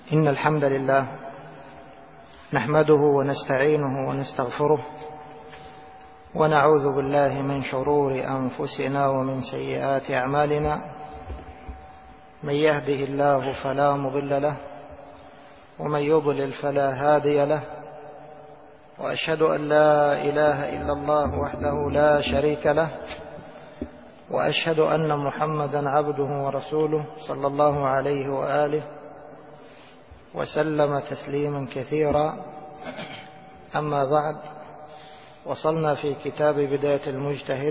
إن الحمد لله نحمده ونستعينه ونستغفره ونعوذ بالله من شرور أنفسنا ومن سيئات أعمالنا. من يهده الله فلا مضل له ومن يضلل فلا هادي له، وأشهد أن لا إله إلا الله وحده لا شريك له، وأشهد أن محمدا عبده ورسوله صلى الله عليه وآله وسلم تسليما كثيرا. أما بعد، وصلنا في كتاب بداية المجتهد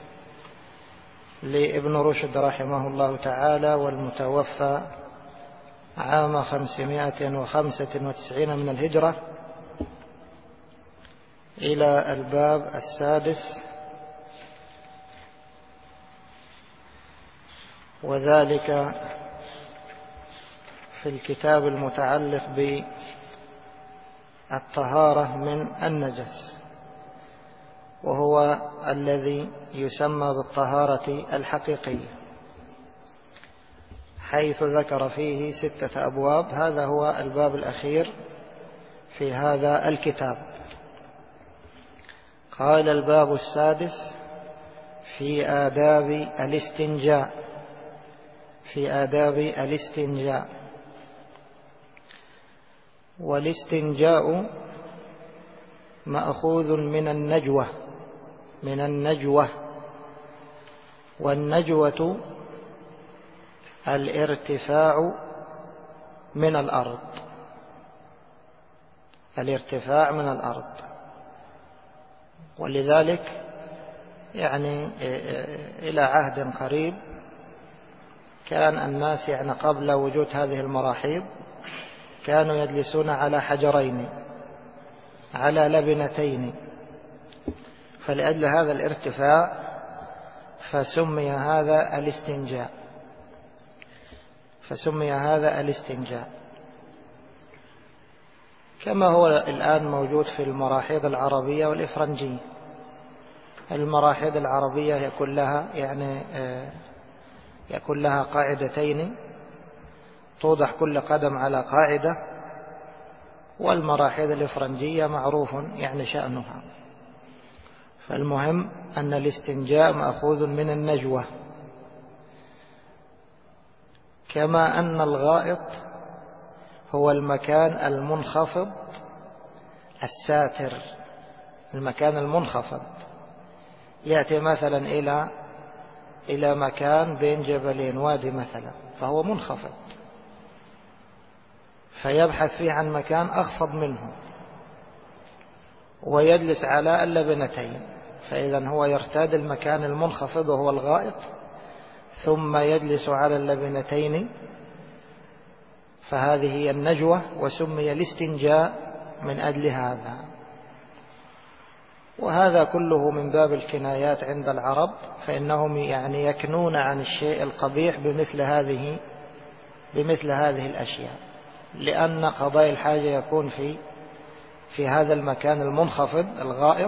لابن رشد رحمه الله تعالى، والمتوفى عام 595 من الهجرة، إلى الباب السادس، وذلك في الكتاب المتعلق بالطهارة من النجس، وهو الذي يسمى بالطهارة الحقيقية، حيث ذكر فيه 6 أبواب. هذا هو الباب الأخير في هذا الكتاب. قال: الباب السادس في آداب الاستنجاء. في آداب الاستنجاء. والاستنجاء مأخوذ من النجوة. والنجوة الارتفاع من الأرض. الارتفاع من الأرض. ولذلك يعني إلى عهد قريب كان الناس قبل وجود هذه المراحيض كانوا يجلسون على حجرين، على لبنتين، فلأجل هذا الارتفاع فسمي هذا الاستنجاء. كما هو الآن موجود في المراحيض العربية والإفرنجية. المراحيض العربية يكون لها قاعدتين، توضع كل قدم على قاعدة، والمراحيض الإفرنجية معروف شأنها. فالمهم أن الاستنجاء مأخوذ من النجوة، كما أن الغائط هو المكان المنخفض الساتر. المكان المنخفض يأتي مثلا إلى مكان بين جبلين، وادي مثلا، فهو منخفض، فيبحث فيه عن مكان أخفض منه ويجلس على اللبنتين، فإذا هو يرتاد المكان المنخفض وهو الغائط، ثم يجلس على اللبنتين، فهذه هي النجوة، وسمي الاستنجاء من أجل هذا. وهذا كله من باب الكنايات عند العرب، فإنهم يكنون عن الشيء القبيح بمثل هذه الأشياء، لأن قضاء الحاجة يكون في هذا المكان المنخفض الغائط،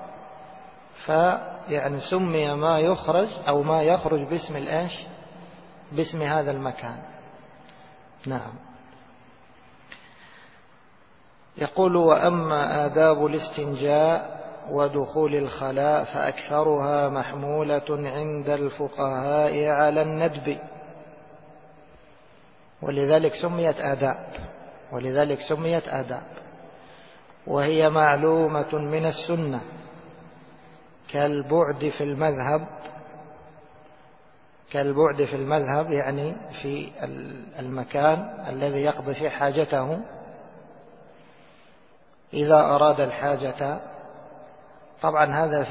سمي ما يخرج أو ما يخرج باسم هذا المكان. نعم. يقول: وأما آداب الاستنجاء ودخول الخلاء فأكثرها محمولة عند الفقهاء على الندب، ولذلك سميت آداب، وهي معلومة من السنة، كالبعد في المذهب، في المكان الذي يقضي فيه حاجته إذا أراد الحاجة. طبعا هذا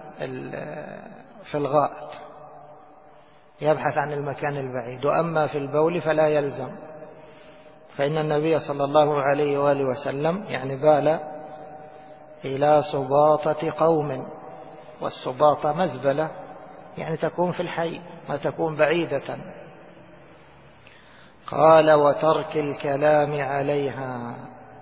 في الغائط، يبحث عن المكان البعيد. وأما في البول فلا يلزم، فإن النبي صلى الله عليه وآله وسلم بال إلى سباطة قوم، والسباطة مزبلة تكون في الحي، ما تكون بعيدة. قال: وترك الكلام عليها،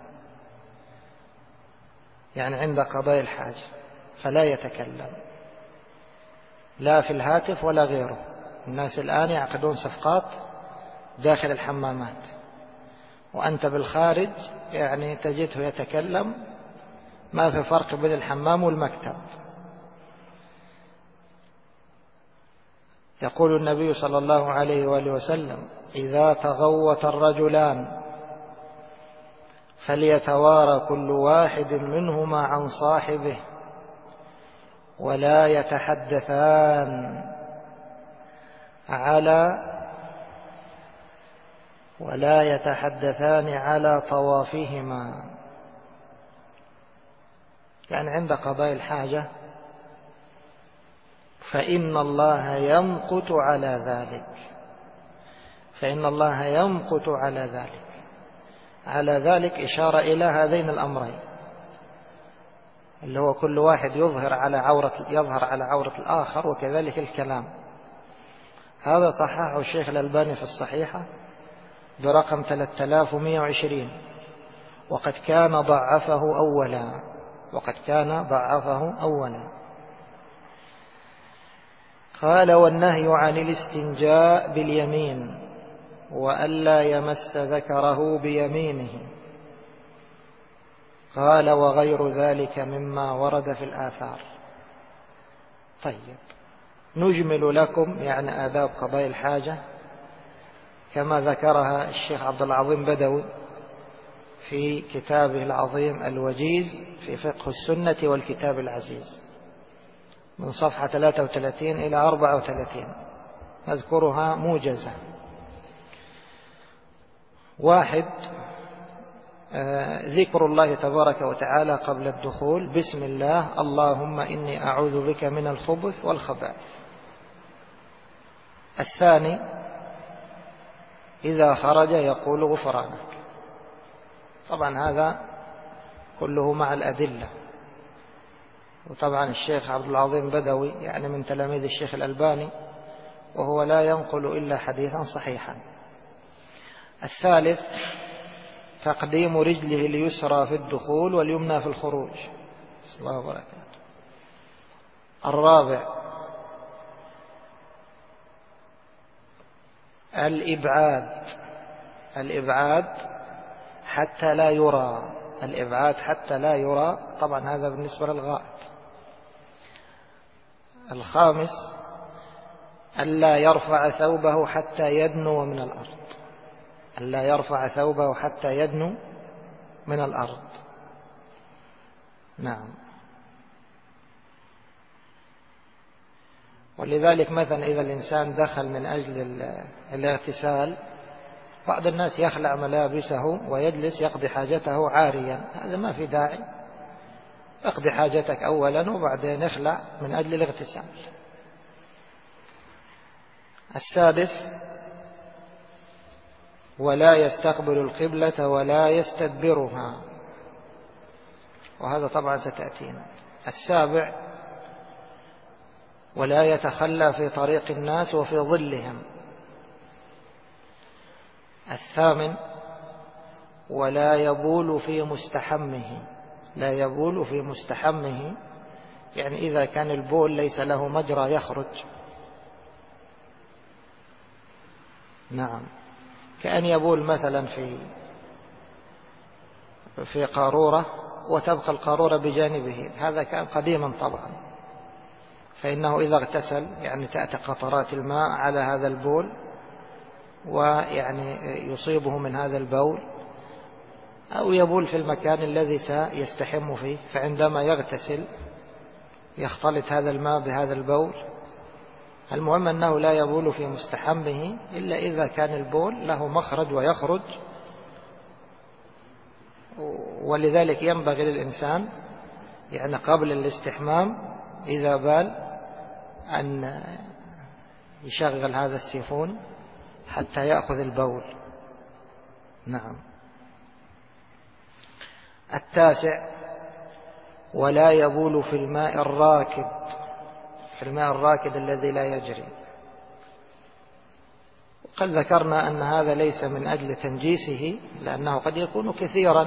عند قضاء الحاجة فلا يتكلم، لا في الهاتف ولا غيره. الناس الآن يعقدون صفقات داخل الحمامات، وأنت بالخارج يعني تجده يتكلم، ما في فرق بين الحمام والمكتب. يقول النبي صلى الله عليه وآله وسلم: إذا تغوط الرجلان فليتوارى كل واحد منهما عن صاحبه ولا يتحدثان على طوافهما، يعني عند قضاء الحاجة، فإن الله يمقت على ذلك. على ذلك إشارة إلى هذين الأمرين، اللي هو كل واحد يظهر على عورة الآخر، وكذلك الكلام. هذا صححه الشيخ الألباني في الصحيحة برقم 3120، وقد كان ضعفه أولا. قال: والنهي عن الاستنجاء باليمين وألا يمس ذكره بيمينه. قال: وغير ذلك مما ورد في الآثار. طيب، نجمل لكم يعني آداب قضاء الحاجة كما ذكرها الشيخ عبد العظيم بدوي في كتابه العظيم الوجيز في فقه السنة والكتاب العزيز، من صفحة 33 إلى 34، نذكرها موجزة. 1. ذكر الله تبارك وتعالى قبل الدخول: بسم الله، اللهم إني أعوذ بك من الخبث والخبائث. 2. إذا خرج يقول غفرانك. طبعا هذا كله مع الأدلة، وطبعا الشيخ عبد العظيم بدوي يعني من تلاميذ الشيخ الألباني، وهو لا ينقل إلا حديثا صحيحا. 3. تقديم رجله اليسرى في الدخول واليمنى في الخروج. صلى الله عليه وسلم. 4. الإبعاد حتى لا يرى. طبعا هذا بالنسبة للغائط. 5. ألا يرفع ثوبه حتى يدنو من الأرض. نعم. ولذلك مثلا إذا الإنسان دخل من أجل الاغتسال، بعض الناس يخلع ملابسه ويجلس يقضي حاجته عاريا، هذا ما في داعي. اقضي حاجتك أولا وبعدين اخلع من أجل الاغتسال. 6. ولا يستقبل القبلة ولا يستدبرها، وهذا طبعا ستأتينا. 7. ولا يتخلى في طريق الناس وفي ظلهم. 8. ولا يبول في مستحمه، يعني إذا كان البول ليس له مجرى يخرج. نعم، كأن يبول مثلا في قارورة وتبقى القارورة بجانبه، هذا كان قديما طبعا، فإنه إذا اغتسل يعني تأتي قطرات الماء على هذا البول ويعني يصيبه من هذا البول، أو يبول في المكان الذي سيستحم فيه، فعندما يغتسل يختلط هذا الماء بهذا البول. المهم أنه لا يبول في مستحمه إلا إذا كان البول له مخرج ويخرج. ولذلك ينبغي للإنسان يعني قبل الاستحمام إذا بال أن يشغل هذا السيفون حتى يأخذ البول. نعم. 9. ولا يبول في الماء الراكد الذي لا يجري. وقد ذكرنا أن هذا ليس من أجل تنجيسه، لأنه قد يكون كثيرا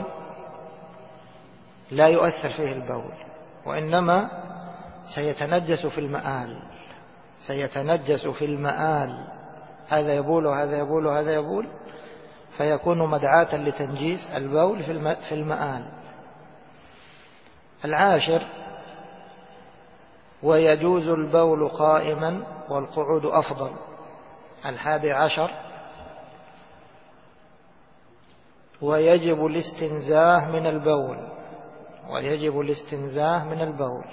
لا يؤثر فيه البول، وإنما سيتنجس في المآل، هذا يبول وهذا يبول وهذا يبول، فيكون مدعاة لتنجيس البول في المآل. العاشر: ويجوز البول قائما والقعود أفضل. 11: ويجب الاستنزاه من البول. ويجب الاستنزاه من البول،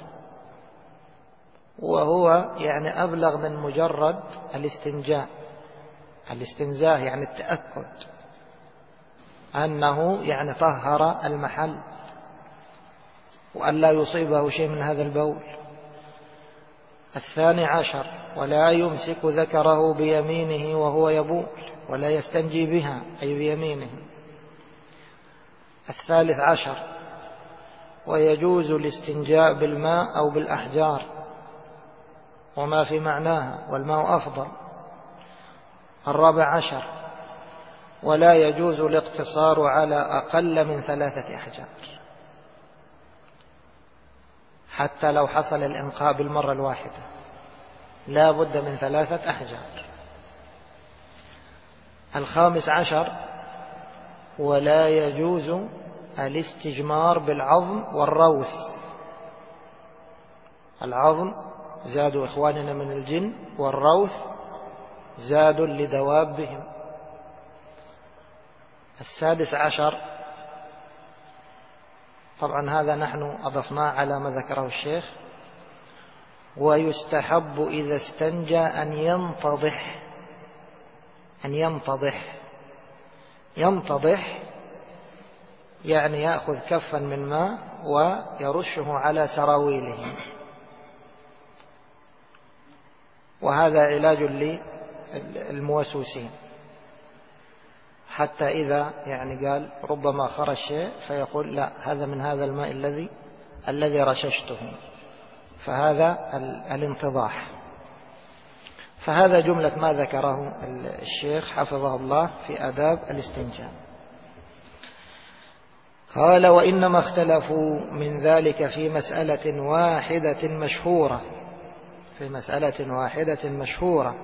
وهو يعني أبلغ من مجرد الاستنجاء. الاستنزاه يعني التأكد أنه يعني طهر المحل وأن لا يصيبه شيء من هذا البول. 12: ولا يمسك ذكره بيمينه وهو يبول، ولا يستنجي بها أي بيمينه. 13: ويجوز الاستنجاء بالماء أو بالأحجار وما في معناها، والماء أفضل. 14: ولا يجوز الاقتصار على أقل من 3 أحجار، حتى لو حصل الإنقاء بالمرة الواحدة لا بد من 3 أحجار. 15: ولا يجوز الاستجمار بالعظم والروث. العظم زاد إخواننا من الجن، والروث زاد لدوابهم. 16: طبعا هذا نحن أضفناه على ما ذكره الشيخ: ويستحب إذا استنجى أن ينتضح. أن ينتضح، ينتضح يعني يأخذ كفا من ماء ويرشه على سراويله، وهذا علاج للموسوسين، حتى إذا يعني قال ربما خرج شيء فيقول لا، هذا من هذا الماء الذي رششته، فهذا الانتضاح. فهذا جملة ما ذكره الشيخ حفظه الله في آداب الاستنجاء. قال: وإنما اختلفوا من ذلك في مسألة واحدة مشهورة، في مسألة واحدة مشهورة،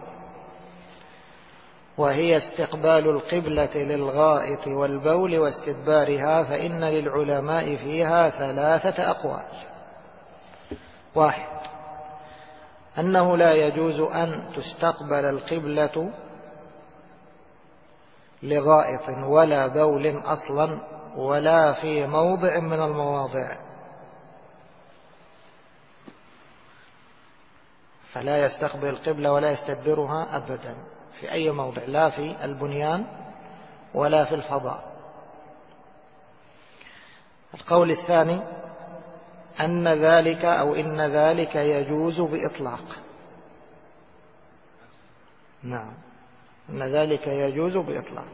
وهي استقبال القبلة للغائط والبول واستدبارها، فإن للعلماء فيها 3 أقوال. 1: أنه لا يجوز أن تستقبل القبلة لغائط ولا بول أصلا، ولا في موضع من المواضع، فلا يستقبل القبلة ولا يستدبرها أبدا في أي موضع، لا في البنيان ولا في الفضاء. القول الثاني: أن ذلك أو إن ذلك يجوز بإطلاق. نعم، أن ذلك يجوز بإطلاق،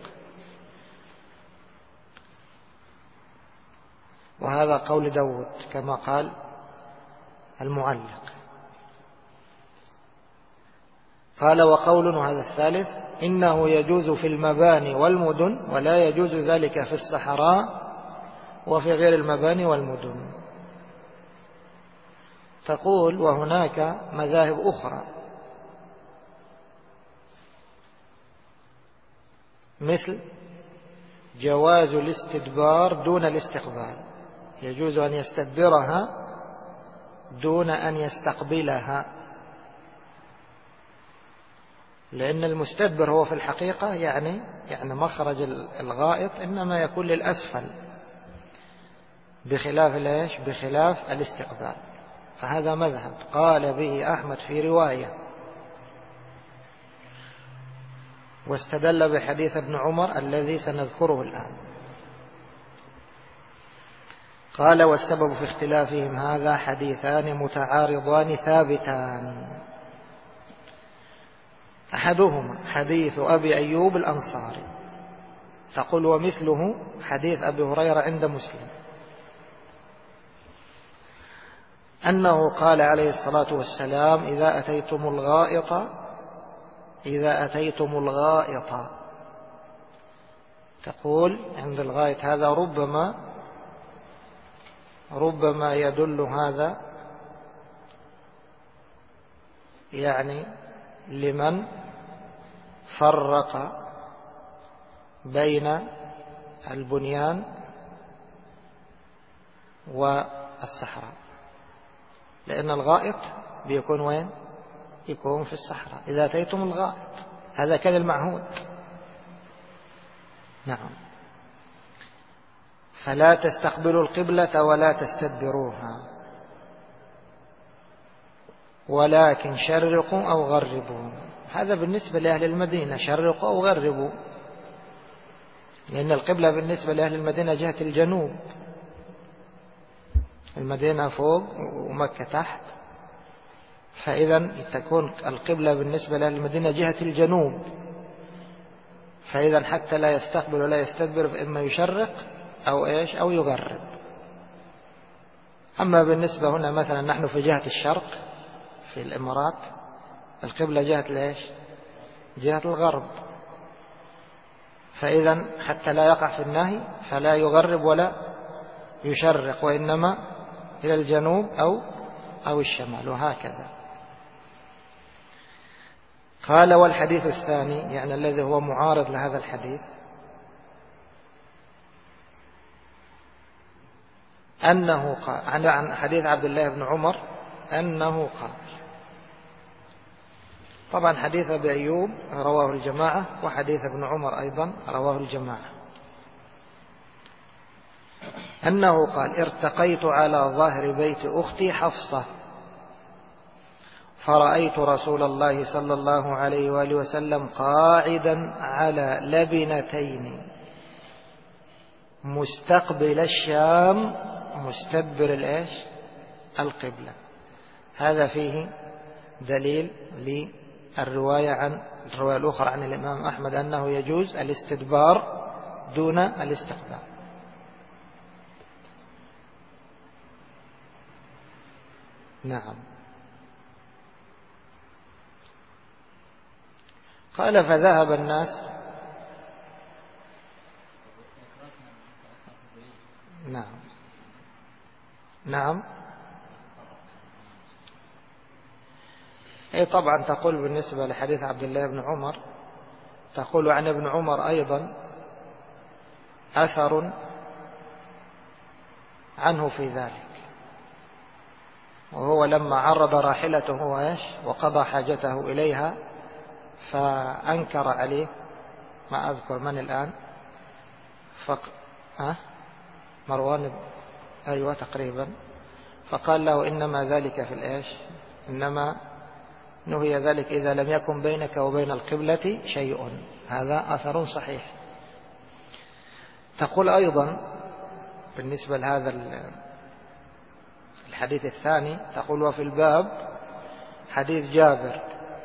وهذا قول داود كما قال المعلق. قال: وقول هذا الثالث: إنه يجوز في المباني والمدن، ولا يجوز ذلك في الصحراء وفي غير المباني والمدن. تقول: وهناك مذاهب أخرى مثل جواز الاستدبار دون الاستقبال، يجوز أن يستدبرها دون أن يستقبلها، لأن المستدبر هو في الحقيقة يعني مخرج الغائط إنما يكون للأسفل، بخلاف الاستقبال. فهذا مذهب قال به أحمد في رواية، واستدل بحديث ابن عمر الذي سنذكره الآن. قال: والسبب في اختلافهم هذا حديثان متعارضان ثابتان. أحدهما حديث أبي أيوب الأنصاري، تقول: ومثله حديث أبي هريرة عند مسلم، أنه قال عليه الصلاة والسلام: إذا أتيتم الغائط، تقول عند الغائط هذا ربما يدل هذا يعني لمن فرق بين البنيان والصحراء، لأن الغائط بيكون وين؟ يكون في الصحراء إذا أتيتم الغائط، هذا كان المعهود. نعم. فلا تستقبلوا القبلة ولا تستدبروها، ولكن شرقوا أو غربوا. هذا بالنسبة لأهل المدينة، شرقوا أو غربوا، لأن القبلة بالنسبة لأهل المدينة جهة الجنوب، المدينة فوق ومكة تحت، فإذا تكون القبلة بالنسبة لأهل المدينة جهة الجنوب، فإذا حتى لا يستقبل ولا يستدبر فإما يشرق أو إيش أو يغرب. أما بالنسبة هنا مثلا نحن في جهة الشرق في الإمارات، القبلة جهة ليش؟ جهة الغرب، فإذا حتى لا يقع في النهي فلا يغرب ولا يشرق، وإنما إلى الجنوب أو الشمال، وهكذا. قال: والحديث الثاني، يعني الذي هو معارض لهذا الحديث، أنه قال عن حديث عبد الله بن عمر أنه قال. طبعا حديث أبي أيوب رواه الجماعة، وحديث ابن عمر أيضا رواه الجماعة. أنه قال: ارتقيت على ظهر بيت أختي حفصة فرأيت رسول الله صلى الله عليه وآله وسلم قاعدا على لبنتين مستقبل الشام مستدبر الإيش؟ القبلة. هذا فيه دليل للرواية الأخرى عن الإمام أحمد أنه يجوز الاستدبار دون الاستقبال. نعم. قال: فذهب الناس. نعم. أي طبعا تقول بالنسبة لحديث عبد الله بن عمر، تقول عن ابن عمر أيضا أثر عنه في ذلك، وهو لما عرض راحلته وقضى حاجته إليها فأنكر عليه، ما أذكر من الآن، مروان، أيوة تقريبا، فقال له: إنما ذلك في الإيش؟ إنما نهي ذلك إذا لم يكن بينك وبين القبلة شيء. هذا أثر صحيح. تقول أيضا بالنسبة لهذا الحديث الثاني، تقول: وفي الباب حديث جابر: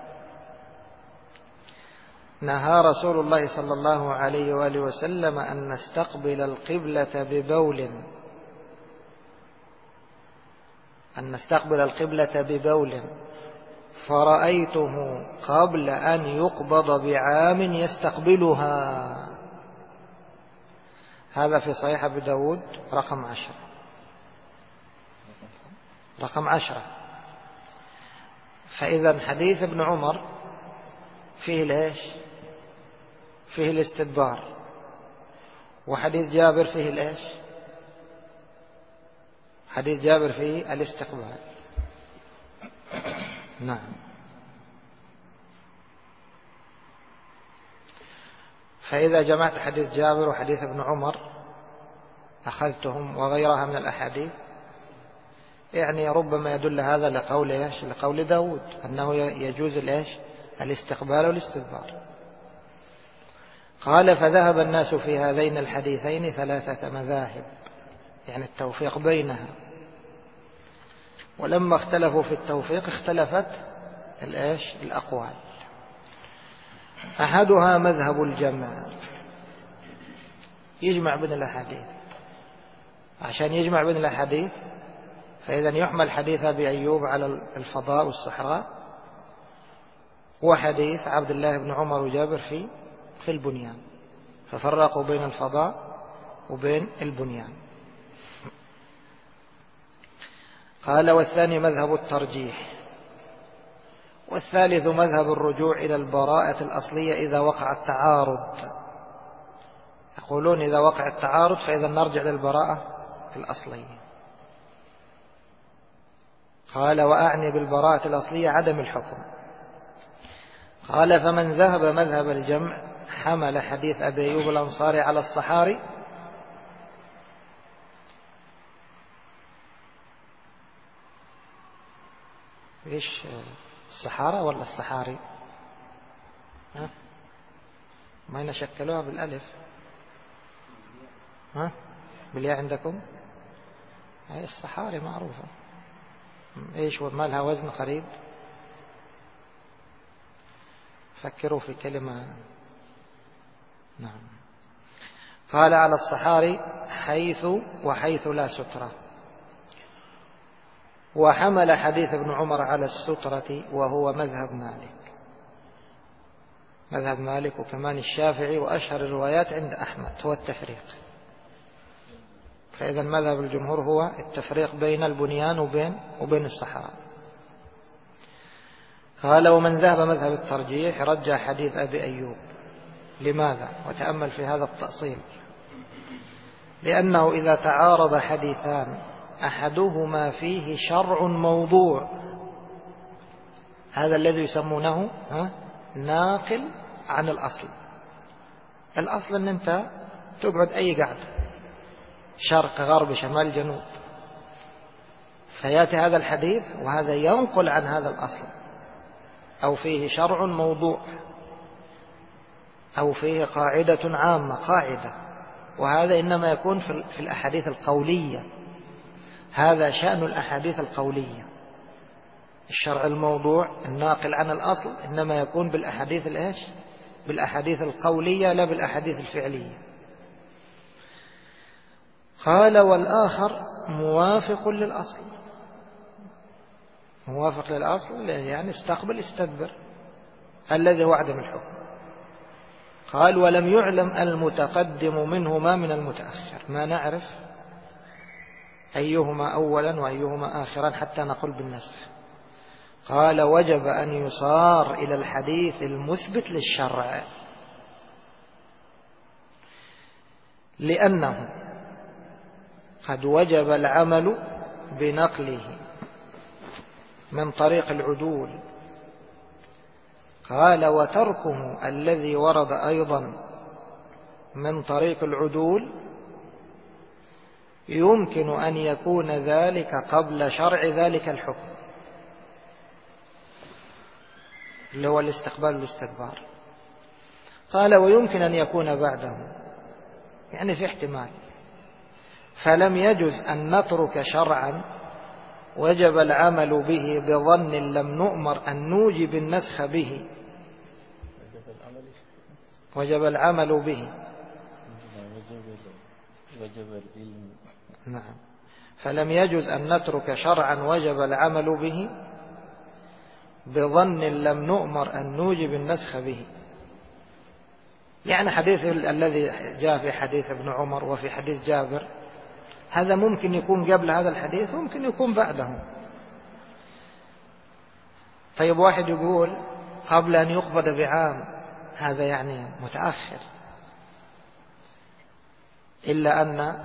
نهى رسول الله صلى الله عليه وآله وسلم أن نستقبل القبلة ببول فرأيته قبل أن يقبض بعام يستقبلها. هذا في صحيح أبي داود رقم 10. فإذا حديث ابن عمر فيه الإيش؟ فيه الاستدبار، وحديث جابر فيه الإيش؟ حديث جابر فيه الاستقبال. نعم. فإذا جمعت حديث جابر وحديث ابن عمر أخذتهم وغيرها من الأحاديث، يعني ربما يدل هذا لقول داود أنه يجوز الاستقبال والاستدبار. قال: فذهب الناس في هذين الحديثين 3 مذاهب، يعني التوفيق بينها. ولما اختلفوا في التوفيق اختلفت الأقوال. أحدها مذهب الجمع، يجمع بين الأحاديث. عشان يجمع بين الأحاديث فإذا يحمل حديث أبي أيوب على الفضاء والصحراء، وحديث عبد الله بن عمر وجابر في البنيان، ففرقوا بين الفضاء وبين البنيان. قال: والثاني مذهب الترجيح، والثالث مذهب الرجوع إلى البراءة الأصلية إذا وقع التعارض. يقولون إذا وقع التعارض فإذا نرجع للبراءة الأصلية. قال وأعني بالبراءة الأصلية عدم الحكم. قال فمن ذهب مذهب الجمع حمل حديث أبي أيوب الأنصاري على الصحاري. إيش الصحارى ولا الصحاري؟ ها؟ ما ينشكلوها بالألف؟ ها؟ بالياء عندكم؟ هي الصحاري معروفة. إيش ما لها وزن قريب؟ فكروا في كلمة. نعم. قال على الصحاري حيث وحيث لا سترة. وحمل حديث ابن عمر على السترة وهو مذهب مالك. مذهب مالك وكمان الشافعي، وأشهر الروايات عند أحمد هو التفريق. فإذا مذهب الجمهور هو التفريق بين البنيان وبين الصحراء. قال ومن ذهب مذهب الترجيح رجع حديث أبي أيوب. لماذا؟ وتأمل في هذا التأصيل. لأنه إذا تعارض حديثان أحدهما فيه شرع موضوع، هذا الذي يسمونه ناقل عن الأصل. الأصل أن أنت تقعد أي قعد، شرق غرب شمال جنوب، فيأتي هذا الحديث وهذا ينقل عن هذا الأصل، أو فيه شرع موضوع، أو فيه قاعدة عامة قاعدة، وهذا إنما يكون في الأحاديث القولية. هذا شأن الأحاديث القولية. الشرع الموضوع الناقل عن الأصل إنما يكون بالأحاديث الإيش؟ بالأحاديث القولية لا بالأحاديث الفعلية. قال والآخر موافق للأصل. موافق للأصل يعني استقبل استدبر، الذي هو عدم الحكم. قال ولم يعلم المتقدم منهما من المتأخر، ما نعرف أيهما أولا وأيهما آخرا حتى نقول بالنسخ. قال وجب أن يصار إلى الحديث المثبت للشرع، لأنه قد وجب العمل بنقله من طريق العدول. قال وتركه الذي ورد أيضا من طريق العدول يمكن أن يكون ذلك قبل شرع ذلك الحكم، اللي هو الاستقبال والاستدبار. قال ويمكن أن يكون بعده، يعني في احتمال. فلم يجز أن نترك شرعا وجب العمل به بظن لم نؤمر أن نوجب النسخ به. وجب العمل به. نعم. فلم يجز أن نترك شرعا وجب العمل به بظن لم نؤمر أن نوجب النسخ به. يعني حديث الذي جاء في حديث ابن عمر وفي حديث جابر، هذا ممكن يكون قبل هذا الحديث وممكن يكون بعده. طيب واحد يقول قبل أن يقبض بعام، هذا يعني متأخر. إلا أن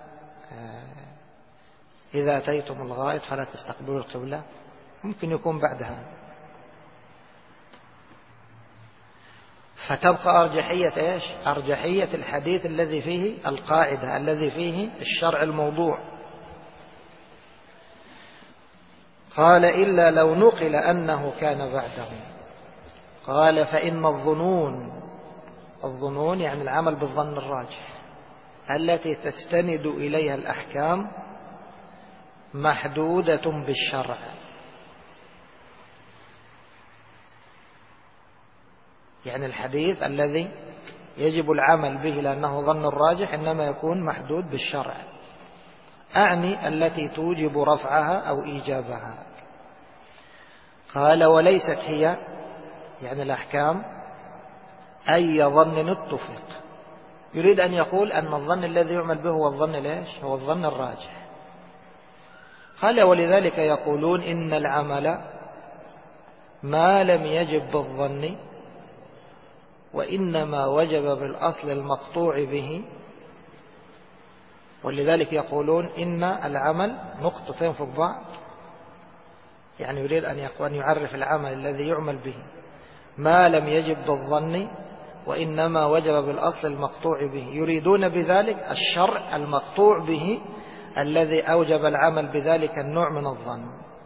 إذا أتيتم الغائط فلا تستقبلوا القبلة، ممكن يكون بعد هذا. فتبقى أرجحية إيش؟ أرجحية الحديث الذي فيه القاعدة، الذي فيه الشرع الموضوع. قال إلا لو نقل أنه كان بعده. قال فإن الظنون يعني العمل بالظن الراجح التي تستند إليها الأحكام محدودة بالشرع. يعني الحديث الذي يجب العمل به لأنه ظن الراجح إنما يكون محدود بالشرع، أعني التي توجب رفعها أو إيجابها. قال وليست هي يعني الأحكام أي ظن اتفق. يريد أن يقول أن الظن الذي يعمل به هو الظن ليش؟ هو الظن الراجح. قال ولذلك يقولون إن العمل ما لم يجب بالظن وإنما وجب بالأصل المقطوع به. ولذلك يقولون إن العمل نقطتين فوق بعض، يعني يريد أن يعرف العمل الذي يعمل به ما لم يجب بالظن وإنما وجب بالأصل المقطوع به، يريدون بذلك الشرع المقطوع به الذي أوجب العمل بذلك النوع من الظن.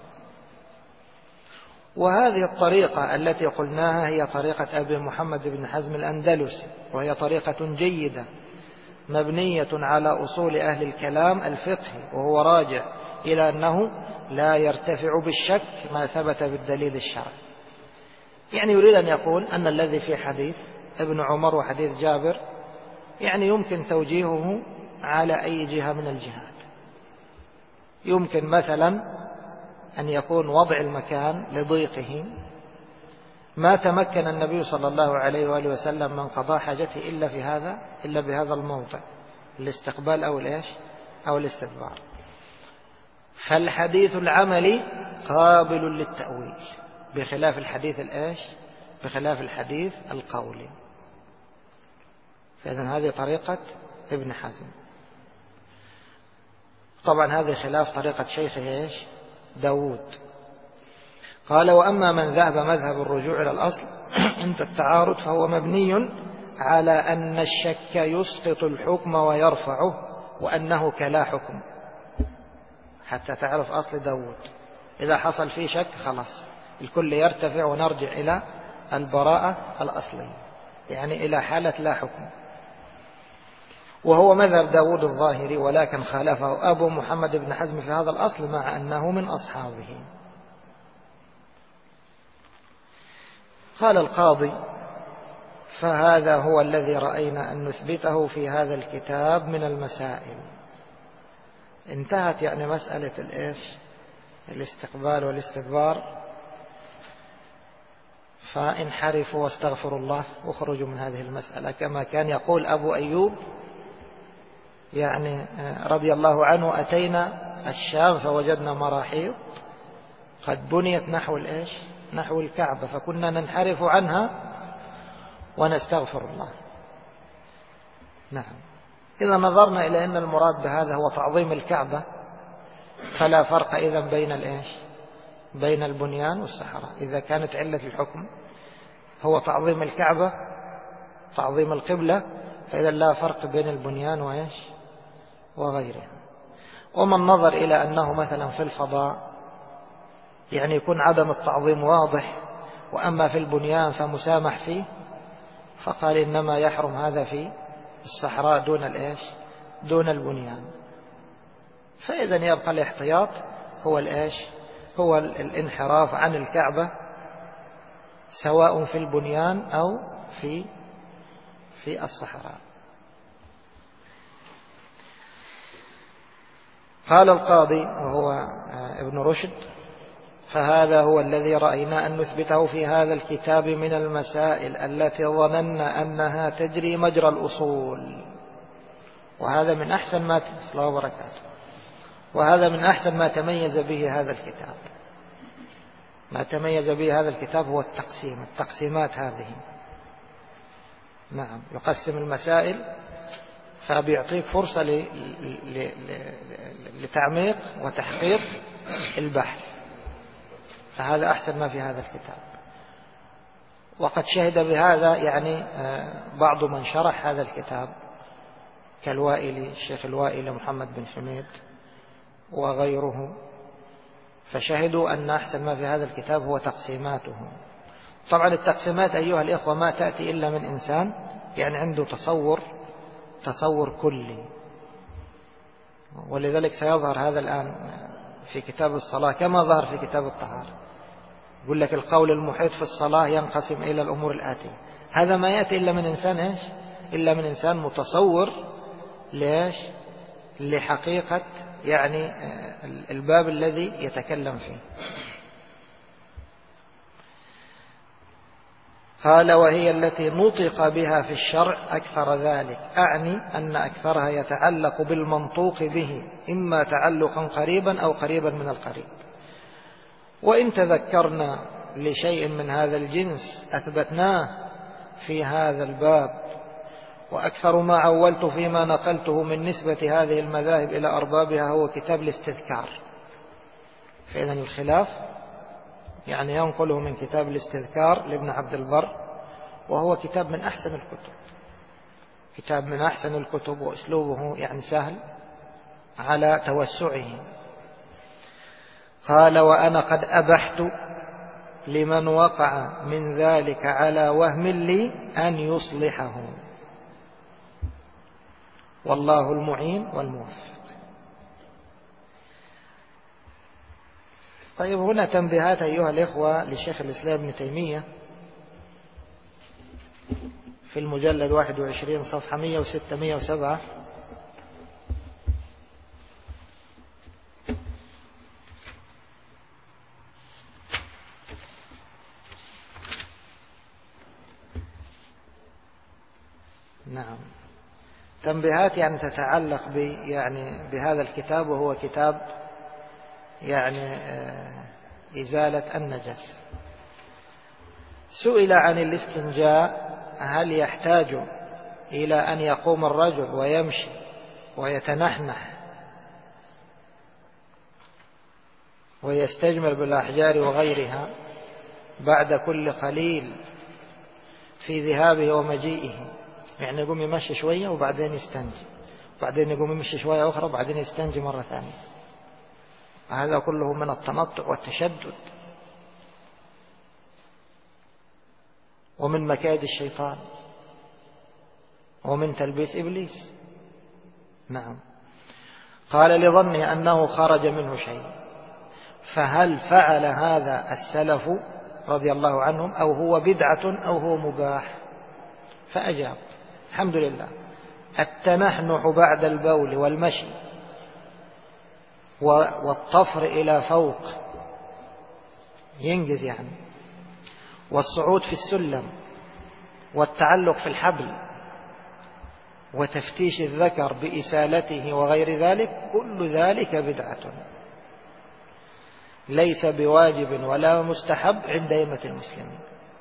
وهذه الطريقة التي قلناها هي طريقة أبي محمد بن حزم الأندلسي، وهي طريقة جيدة مبنية على أصول أهل الكلام الفقهي، وهو راجع إلى أنه لا يرتفع بالشك ما ثبت بالدليل الشرعي. يعني يريد أن يقول أن الذي في حديث ابن عمر وحديث جابر يعني يمكن توجيهه على أي جهة من الجهات. يمكن مثلا أن يكون وضع المكان لضيقه ما تمكن النبي صلى الله عليه وآله وسلم من قضاء حاجته إلا بهذا الموضع، الاستقبال أو الاستدبار. فالحديث العملي قابل للتأويل بخلاف الحديث القولي. فإذن هذه طريقة ابن حزم. طبعا هذه خلاف طريقة شيخه داود. قال: وأما من ذهب مذهب الرجوع إلى الأصل عند التعارض فهو مبني على أن الشك يسقط الحكم ويرفعه، وأنه كلا حكم. حتى تعرف أصل داود، إذا حصل فيه شك خلاص الكل يرتفع ونرجع إلى البراءة الأصلية، يعني إلى حالة لا حكم. وهو مذهب داود الظاهري، ولكن خالفه أبو محمد بن حزم في هذا الأصل مع أنه من أصحابه. قال القاضي: فهذا هو الذي رأينا أن نثبته في هذا الكتاب من المسائل. انتهت يعني مسألة الاستقبال والاستدبار، فانحرفوا واستغفروا الله واخرجوا من هذه المسألة، كما كان يقول أبو أيوب يعني رضي الله عنه: أتينا الشام فوجدنا مراحيض قد بنيت نحو الكعبة، فكنا ننحرف عنها ونستغفر الله. نعم. إذا نظرنا إلى أن المراد بهذا هو تعظيم الكعبة، فلا فرق إذن بين البنيان والصحراء. إذا كانت علة الحكم هو تعظيم الكعبة، تعظيم القبلة، فإذا لا فرق بين البنيان وغيرها. ومن نظر إلى أنه مثلا في الفضاء يعني يكون عدم التعظيم واضح، وأما في البنيان فمسامح فيه، فقال إنما يحرم هذا في الصحراء دون البنيان. فإذا يبقى الاحتياط هو الانحراف عن الكعبة، سواء في البنيان أو في الصحراء. قال القاضي وهو ابن رشد: فهذا هو الذي رأينا أن نثبته في هذا الكتاب من المسائل التي ظننا أنها تجري مجرى الأصول. وهذا من أحسن ما تميز به هذا الكتاب. ما تميز به هذا الكتاب هو التقسيمات هذه. نعم، يقسم المسائل فبيعطيك فرصة لتعميق وتحقيق البحث، فهذا أحسن ما في هذا الكتاب. وقد شهد بهذا يعني بعض من شرح هذا الكتاب كالوائلي، الشيخ الوائلي محمد بن حميد وغيره، فشهدوا أن أحسن ما في هذا الكتاب هو تقسيماته. طبعا التقسيمات أيها الإخوة ما تأتي إلا من إنسان يعني عنده تصور كلي، ولذلك سيظهر هذا الآن في كتاب الصلاة كما ظهر في كتاب الطهارة. يقول لك القول المحيط في الصلاة ينقسم إلى الأمور الآتية. هذا ما يأتي إلا من إنسان إلا من إنسان متصور لحقيقة يعني الباب الذي يتكلم فيه. قال: وهي التي نطق بها في الشرع أكثر ذلك، أعني أن أكثرها يتعلق بالمنطوق به، إما تعلقا قريبا أو قريبا من القريب. وإن تذكرنا لشيء من هذا الجنس أثبتناه في هذا الباب، وأكثر ما عولت فيما نقلته من نسبة هذه المذاهب إلى أربابها هو كتاب الاستذكار. فإذا الخلاف يعني ينقله من كتاب الاستذكار لابن عبد البر، وهو كتاب من أحسن الكتب، كتاب من أحسن الكتب، وأسلوبه يعني سهل على توسعه. قال: وأنا قد أبحت لمن وقع من ذلك على وهم لي أن يصلحه، والله المعين والموفق. طيب، هنا تنبيهات أيها الإخوة لشيخ الإسلام ابن تيمية في المجلد 21 صفحة 106-107. نعم، تنبيهات يعني تتعلق بهذا الكتاب، وهو كتاب يعني إزالة النجس. سئل عن الاستنجاء: هل يحتاج إلى أن يقوم الرجل ويمشي ويتنحنح ويستجمل بالأحجار وغيرها بعد كل قليل في ذهابه ومجيئه؟ يعني يقوم يمشي شوية وبعدين يستنجي، وبعدين يقوم يمشي شوية أخرى وبعدين يستنجي مرة ثانية. هذا كله من التنطع والتشدد ومن مكائد الشيطان ومن تلبيس إبليس. نعم. قال: لظني أنه خرج منه شيء، فهل فعل هذا السلف رضي الله عنهم أو هو بدعة أو هو مباح؟ فأجاب: الحمد لله، التنحنح بعد البول والمشي والطفر إلى فوق ينجز يعني، والصعود في السلم والتعلق في الحبل وتفتيش الذكر بإسالته وغير ذلك، كل ذلك بدعة ليس بواجب ولا مستحب عند أئمة المسلمين،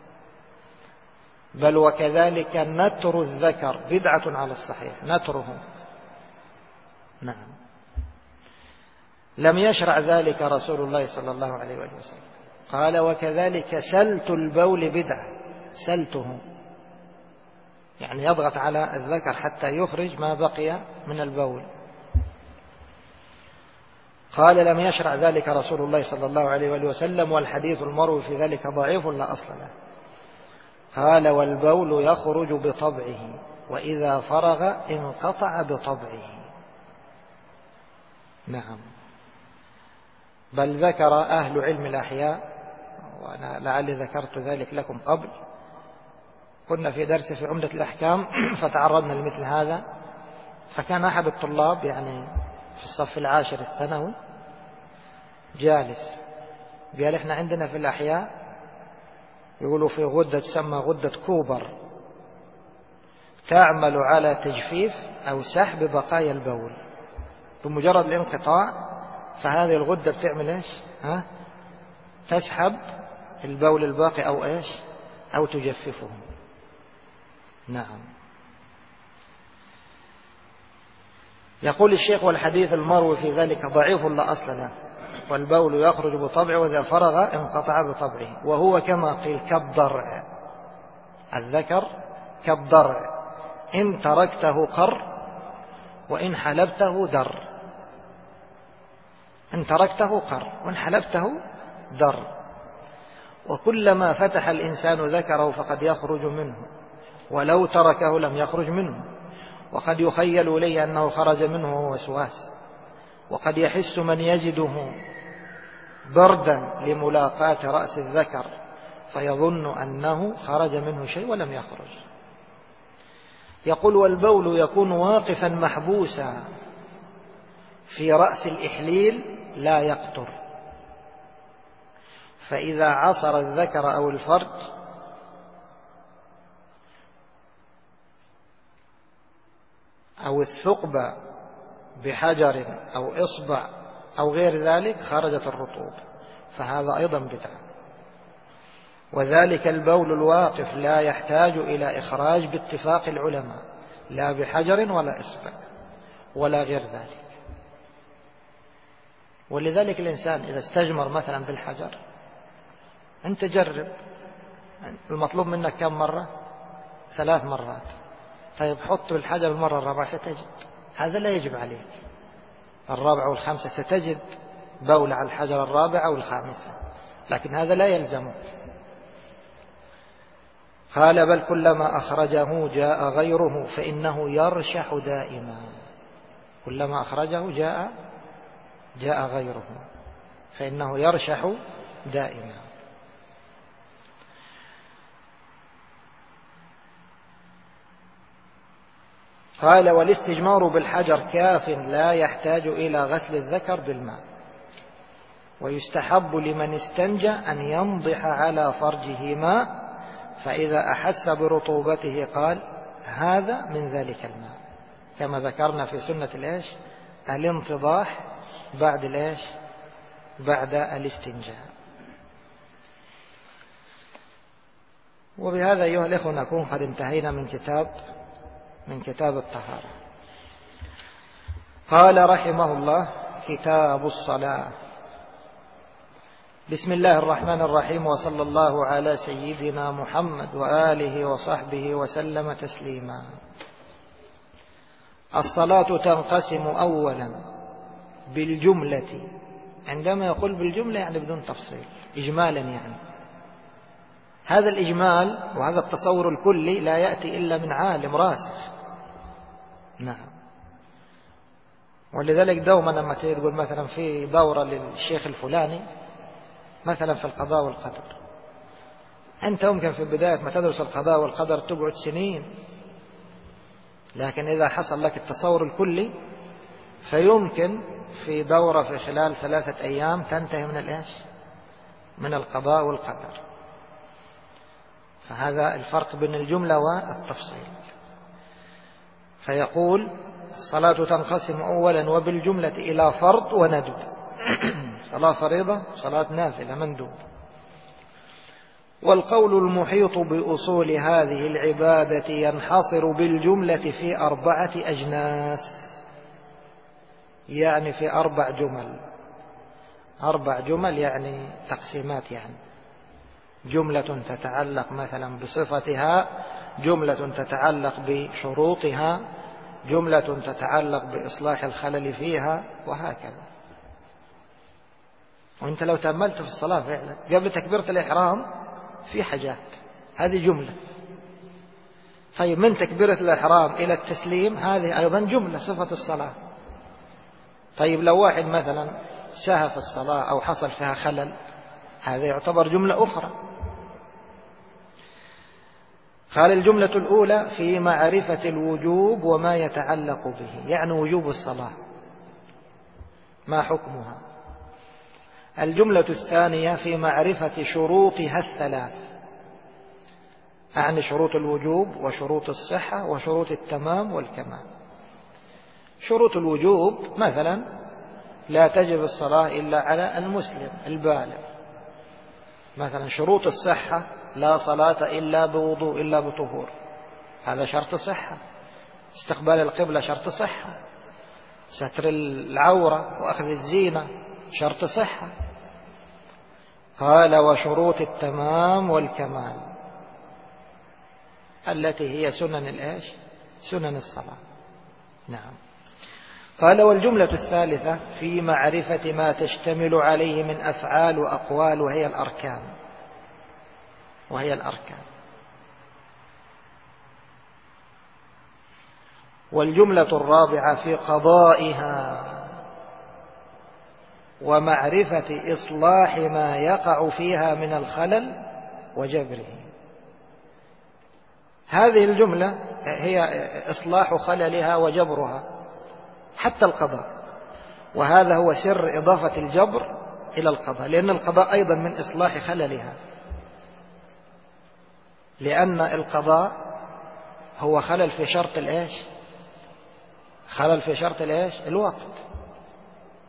بل وكذلك نتر الذكر بدعة على الصحيح، نتره. نعم. لم يشرع ذلك رسول الله صلى الله عليه وسلم. قال: وكذلك سلت البول بدعة، سلته يعني يضغط على الذكر حتى يخرج ما بقي من البول. قال: لم يشرع ذلك رسول الله صلى الله عليه وسلم، والحديث المروي في ذلك ضعيف لا أصل له. قال: والبول يخرج بطبعه، وإذا فرغ انقطع بطبعه. نعم. بل ذكر أهل علم الأحياء، وأنا لعلي ذكرت ذلك لكم قبل، كنا في درس في عمدة الأحكام فتعرضنا لمثل هذا، فكان أحد الطلاب يعني في الصف العاشر الثانوي جالس، قال: إحنا عندنا في الأحياء يقولوا في غدة تسمى غدة كوبر، تعمل على تجفيف أو سحب بقايا البول، بمجرد الانقطاع فهذه الغدة بتعمل إيش؟ تسحب البول الباقي أو إيش؟ أو تجففه. نعم. يقول الشيخ: والحديث المروي في ذلك ضعيف لا أصل له، والبول يخرج بطبعه، وإذا فرغ انقطع بطبعه، وهو كما قيل كالضرع، الذكر كالضرع، إن تركته قر وإن حلبته در، إن تركته قر وإن حلبته در. وكلما فتح الإنسان ذكره فقد يخرج منه، ولو تركه لم يخرج منه، وقد يخيل إليه أنه خرج منه وسواس، وقد يحس من يجده بردا لملاقاة رأس الذكر فيظن أنه خرج منه شيء ولم يخرج. يقول: والبول يكون واقفا محبوسا في رأس الإحليل لا يقطر، فإذا عصر الذكر أو الفرج أو الثقب بحجر أو إصبع أو غير ذلك خرجت الرطوبة، فهذا أيضا بدعة. وذلك البول الواقف لا يحتاج إلى إخراج باتفاق العلماء، لا بحجر ولا إصبع ولا غير ذلك. ولذلك الإنسان إذا استجمر مثلا بالحجر، أنت جرب، المطلوب منك كم مرة؟ 3 مرات. طيب حط بالحجر المرة الرابعة ستجد هذا لا يجب عليك، الرابعة والخامسة ستجد بول على الحجر الرابعة والخامسة، لكن هذا لا يلزمك. قال بل كلما أخرجه جاء غيره فإنه يرشح دائما. كلما أخرجه جاء غيره فإنه يرشح دائما. قال والاستجمار بالحجر كاف لا يحتاج إلى غسل الذكر بالماء. ويستحب لمن استنجى أن ينضح على فرجه ماء، فإذا أحس برطوبته قال هذا من ذلك الماء، كما ذكرنا في سنة الانتضاح بعد الاستنجاء. وبهذا أيها الإخوة نكون قد انتهينا من كتاب الطهارة. قال رحمه الله: كتاب الصلاة. بسم الله الرحمن الرحيم، وصلى الله على سيدنا محمد وآله وصحبه وسلم تسليما. الصلاة تنقسم أولا بالجملة. عندما يقول بالجملة يعني بدون تفصيل، إجمالا يعني. هذا الإجمال وهذا التصور الكلي لا يأتي إلا من عالم راسخ. نعم. ولذلك دوما لما تقول مثلا في دورة للشيخ الفلاني مثلا في القضاء والقدر، أنت ممكن في بداية ما تدرس القضاء والقدر تقعد سنين، لكن إذا حصل لك التصور الكلي فيمكن في دورة في خلال 3 أيام تنتهي من القضاء والقدر. فهذا الفرق بين الجملة والتفصيل. فيقول: الصلاة تنقسم أولا وبالجملة إلى فرض وندب. صلاة فريضة، صلاة نافلة، مندوب. والقول المحيط بأصول هذه العبادة ينحصر بالجملة في 4 أجناس، يعني في 4 جمل. 4 جمل يعني تقسيمات، يعني جملة تتعلق مثلا بصفتها، جملة تتعلق بشروطها، جملة تتعلق بإصلاح الخلل فيها، وهكذا. وانت لو تأملت في الصلاة فعلا قبل تكبيرة الإحرام في حاجات، هذه جملة. طيب من تكبيرة الإحرام إلى التسليم هذه أيضا جملة، صفة الصلاة. طيب لو واحد مثلا سهى في الصلاة أو حصل فيها خلل، هذا يعتبر جملة أخرى. قال: الجملة الأولى في معرفة الوجوب وما يتعلق به، يعني وجوب الصلاة ما حكمها. الجملة الثانية في معرفة شروطها 3، يعني شروط الوجوب وشروط الصحة وشروط التمام والكمال. شروط الوجوب مثلا لا تجب الصلاة إلا على المسلم البالغ. مثلا شروط الصحة لا صلاة إلا بوضوء إلا بطهور، هذا شرط صحة. استقبال القبلة شرط صحة. ستر العورة وأخذ الزينة شرط صحة. قال: وشروط التمام والكمال التي هي سنن الصلاة. نعم. قال: والجملة الثالثة في معرفة ما تشتمل عليه من أفعال وأقوال وهي الأركان. والجملة الرابعة في قضائها ومعرفة إصلاح ما يقع فيها من الخلل وجبره. هذه الجملة هي إصلاح خللها وجبرها حتى القضاء، وهذا هو سر إضافة الجبر إلى القضاء، لأن القضاء أيضا من إصلاح خللها، لأن القضاء هو خلل في شرط الوقت.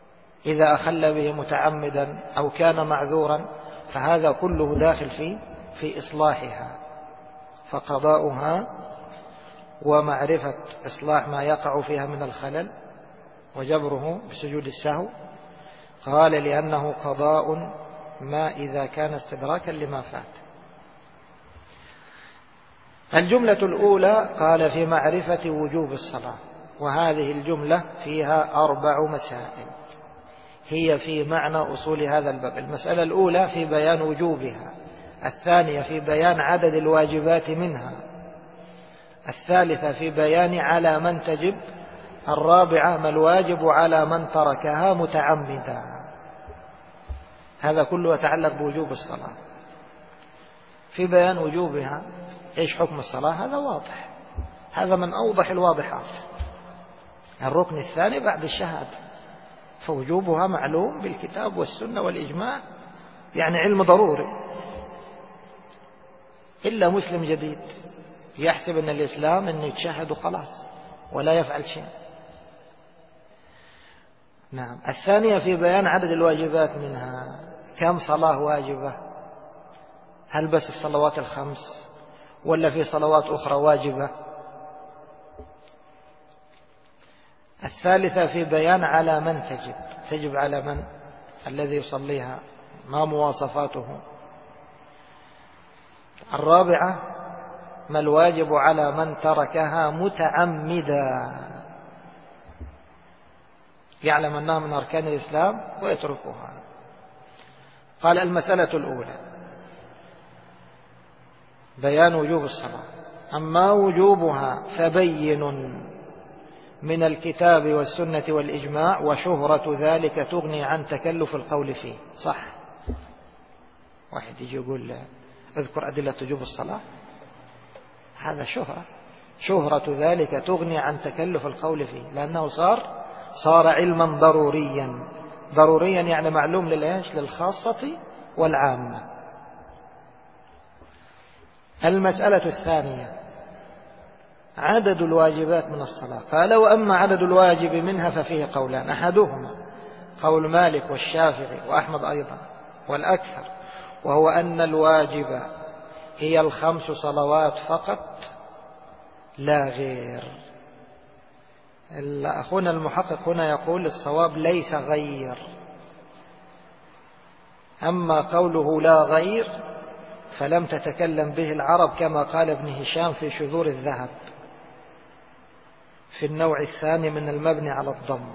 إذا أخل به متعمدا أو كان معذورا فهذا كله داخل في إصلاحها، فقضاؤها ومعرفة إصلاح ما يقع فيها من الخلل وجبره بسجود السهو. قال لأنه قضاء ما إذا كان استدراكا لما فات. الجملة الأولى قال في معرفة وجوب الصلاة، وهذه الجملة فيها 4 مسائل هي في معنى أصول هذا الباب. المسألة الأولى في بيان وجوبها، الثانية في بيان عدد الواجبات منها، الثالثة في بيان على من تجب، الرابعة ما الواجب على من تركها متعمدا. هذا كله يتعلق بوجوب الصلاة. في بيان وجوبها إيش حكم الصلاة؟ هذا واضح، هذا من أوضح الواضحات. الركن الثاني بعد الشهادة، فوجوبها معلوم بالكتاب والسنة والإجماع، يعني علم ضروري، إلا مسلم جديد يحسب أن الإسلام أنه يتشهد وخلاص ولا يفعل شيء. نعم. الثانية في بيان عدد الواجبات منها، كم صلاة واجبة؟ هل بس الصلوات ال5 ولا في صلوات أخرى واجبة؟ الثالثة في بيان على من تجب على من الذي يصليها، ما مواصفاته؟ الرابعة ما الواجب على من تركها متعمدا، يعلم أنها من أركان الإسلام ويتركها. قال المسألة الأولى بيان وجوب الصلاة، أما وجوبها فبين من الكتاب والسنة والإجماع، وشهرة ذلك تغني عن تكلف القول فيه. صح، واحد يجي يقول اذكر أدلة وجوب الصلاة، هذا شهرة ذلك تغني عن تكلف القول فيه، لأنه صار علما ضروريا يعني معلوم للخاصة والعامة. المسألة الثانية عدد الواجبات من الصلاة. قال وأما عدد الواجب منها ففيه قولان، أحدهما قول مالك والشافعي وأحمد أيضا والأكثر، وهو أن الواجب هي 5 صلوات فقط لا غير. أخونا المحقق هنا يقول الصواب ليس غير، أما قوله لا غير فلم تتكلم به العرب، كما قال ابن هشام في شذور الذهب في النوع الثاني من المبني على الضم.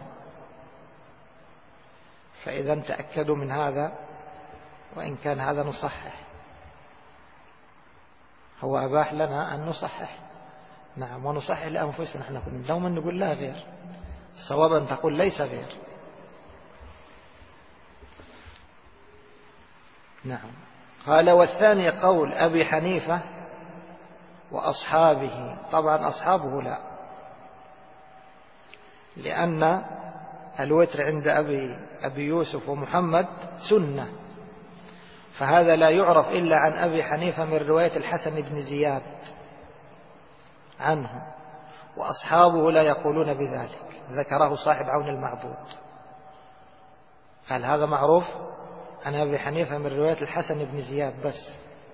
فإذا تأكدوا من هذا، وإن كان هذا نصحح، هو أباح لنا أن نصحح. نعم، ونصحح لأنفسنا، احنا كنا دوما نقول لا غير، الصواب أن تقول ليس غير. نعم. قال والثاني قول أبي حنيفة وأصحابه، طبعا أصحابه لا، لأن الوتر عند أبي يوسف ومحمد سنة، فهذا لا يعرف إلا عن أبي حنيفة من رواية الحسن بن زياد عنه، وأصحابه لا يقولون بذلك، ذكره صاحب عون المعبود، قال هذا معروف عن أبي حنيفة من رواية الحسن بن زياد بس.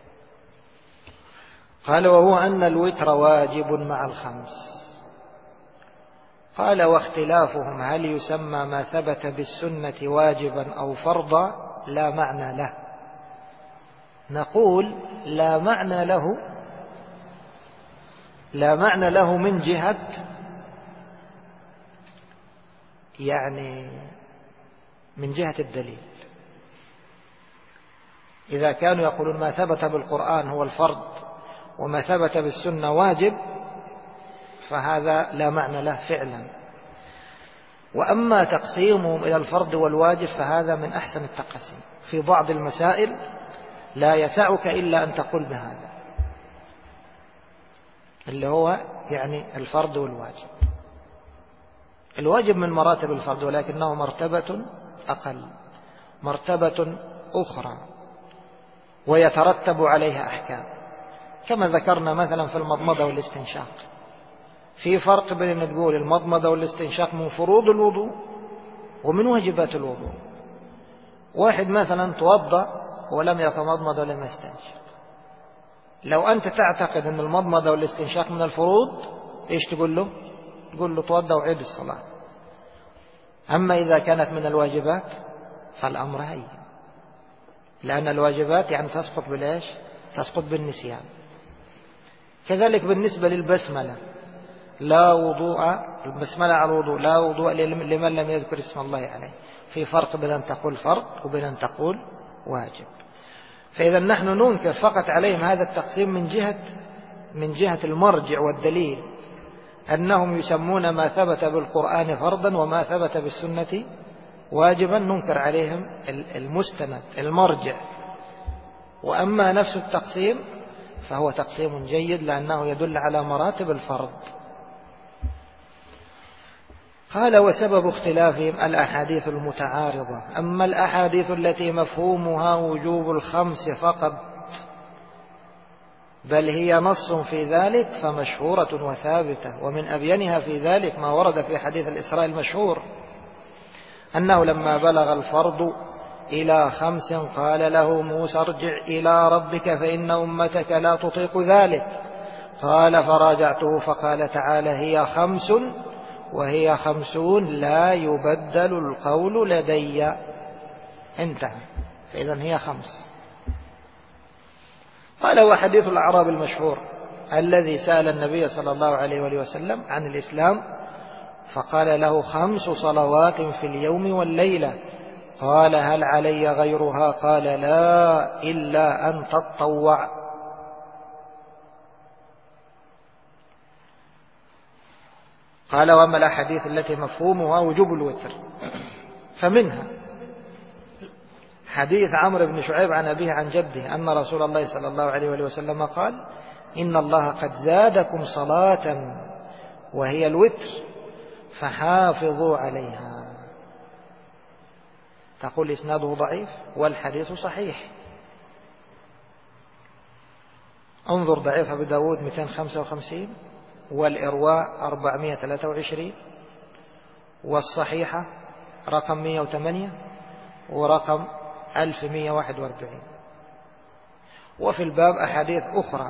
قال وهو أن الوتر واجب مع 5. قال واختلافهم هل يسمى ما ثبت بالسنة واجبا أو فرضا لا معنى له. نقول لا معنى له من جهة من جهة الدليل. إذا كانوا يقولون ما ثبت بالقرآن هو الفرض وما ثبت بالسنة واجب، فهذا لا معنى له فعلا. وأما تقسيمهم إلى الفرض والواجب فهذا من أحسن التقسيم. في بعض المسائل لا يسعك إلا أن تقول بهذا، اللي هو الفرض والواجب. الواجب من مراتب الفرض، ولكنه مرتبة أقل، مرتبة أخرى، ويترتب عليها أحكام، كما ذكرنا مثلا في المضمضة والاستنشاق. في فرق بين أن تقول المضمضة والاستنشاق من فروض الوضوء ومن واجبات الوضوء. واحد مثلا توضأ ولم يتمضمض ولم يستنشق، لو أنت تعتقد أن المضمضة والاستنشاق من الفروض إيش تقول له؟ تقول له توضأ وعيد الصلاة. أما إذا كانت من الواجبات فالأمر هين، لأن الواجبات يعني تسقط بالإيش؟ تسقط بالنسيان. كذلك بالنسبة للبسملة، لا وضوء، البسملة على الوضوء، لا وضوء لمن لم يذكر اسم الله عليه. في فرق بين أن تقول فرض وبين أن تقول واجب. فإذا نحن ننكر فقط عليهم هذا التقسيم من جهة المرجع والدليل، أنهم يسمون ما ثبت بالقرآن فرضا وما ثبت بالسنة واجبا، ننكر عليهم المستند المرجع. وأما نفس التقسيم فهو تقسيم جيد لأنه يدل على مراتب الفرض. قال وسبب اختلافهم الأحاديث المتعارضة. أما الأحاديث التي مفهومها وجوب الخمس فقط بل هي نص في ذلك فمشهورة وثابتة. ومن أبينها في ذلك ما ورد في حديث الإسراء المشهور أنه لما بلغ الفرض إلى 5 قال له موسى ارجع إلى ربك فإن أمتك لا تطيق ذلك. قال فراجعته فقال تعالى هي 5 وهي 50 لا يبدل القول لدي. انتهى. فإذا هي 5. قال وحديث الأعراب المشهور الذي سأل النبي صلى الله عليه وآله وسلم عن الإسلام فقال له 5 صلوات في اليوم والليلة. قال هل علي غيرها؟ قال لا إلا أن تطوع. قال وأما الأحاديث التي مفهومها وجوب الوتر فمنها حديث عمرو بن شعيب عن أبيه عن جده أن رسول الله صلى الله عليه وآله وسلم قال إن الله قد زادكم صلاة وهي الوتر فحافظوا عليها. تقول إسناده ضعيف والحديث صحيح. انظر ضعيف أبي داود 255 والإرواء 423 والصحيحة رقم 108 ورقم 1141. وفي الباب أحاديث أخرى